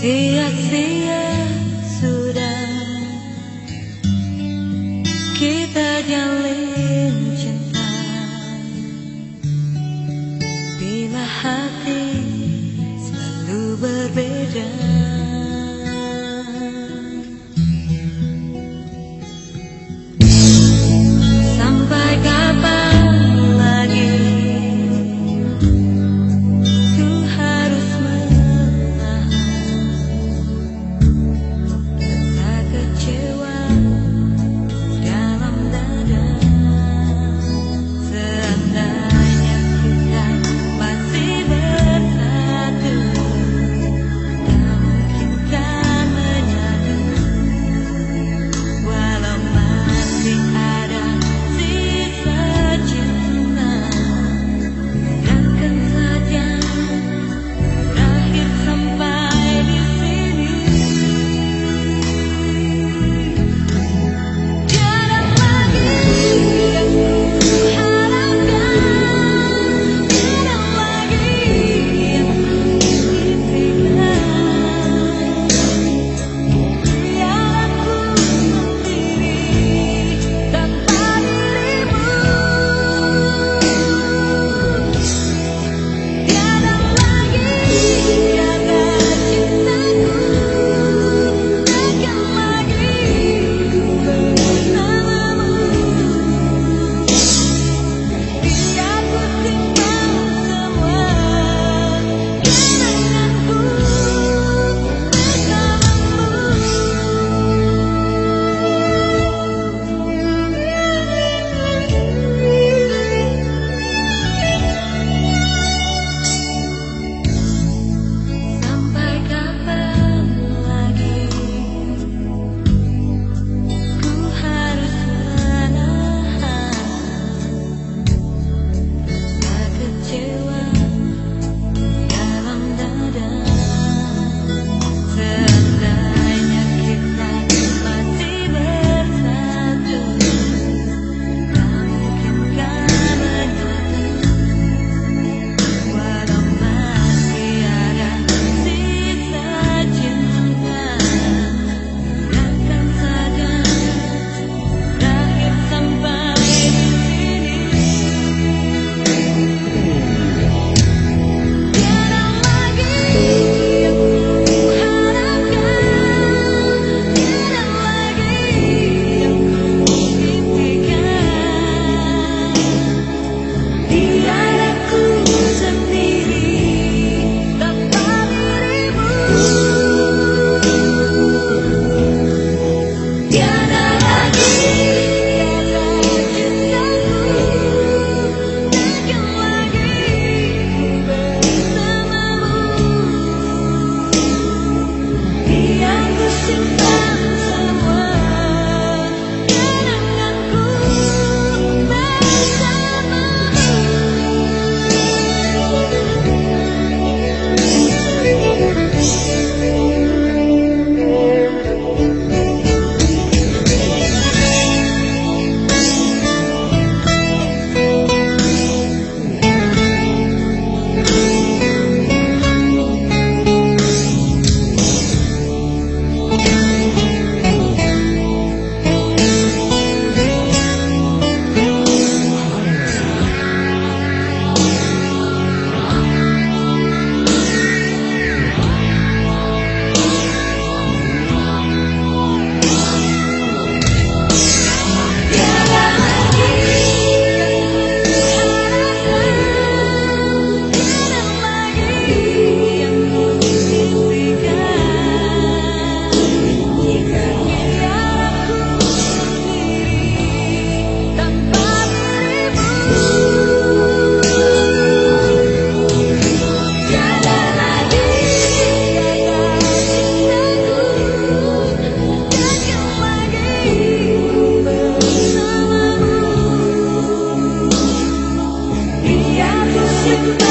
Sia-sia sudah kita jalin cinta, bila hati selalu berbeda. Sampai kapan lagi ku harus menahan rasa kecewa dalam dada. Seandainya kita masih bersatu, tak mungkin kan menyatu. Walau masih ada sisa cinta, biarkan saja berakhir sampai di sini. Tiada lagi yang ku harapkan, tiada lagi yang ku impikan. Biar aku sendiri tanpa dirimu. Tiada lagi jaga cintaku, takkan lagi bersamamu. Biar ku simpan semua kenanganku Sampai kapan lagi ku harus menahan rasa kecewa dalam dada. Seandainya kita masih bersatu, tak mungkin kan menyatu. Walau masih ada sisa cinta, biarkan saja berakhir sampai di sini. Tiada lagi yang ku harapkan, tiada lagi yang ku impikan. Biar aku sendiri tanpa dirimu. Tiada lagi jaga cintaku, takkan lagi bersamamu. Biar ku simpan semua kenanganku bersamamu. Biar ku simpan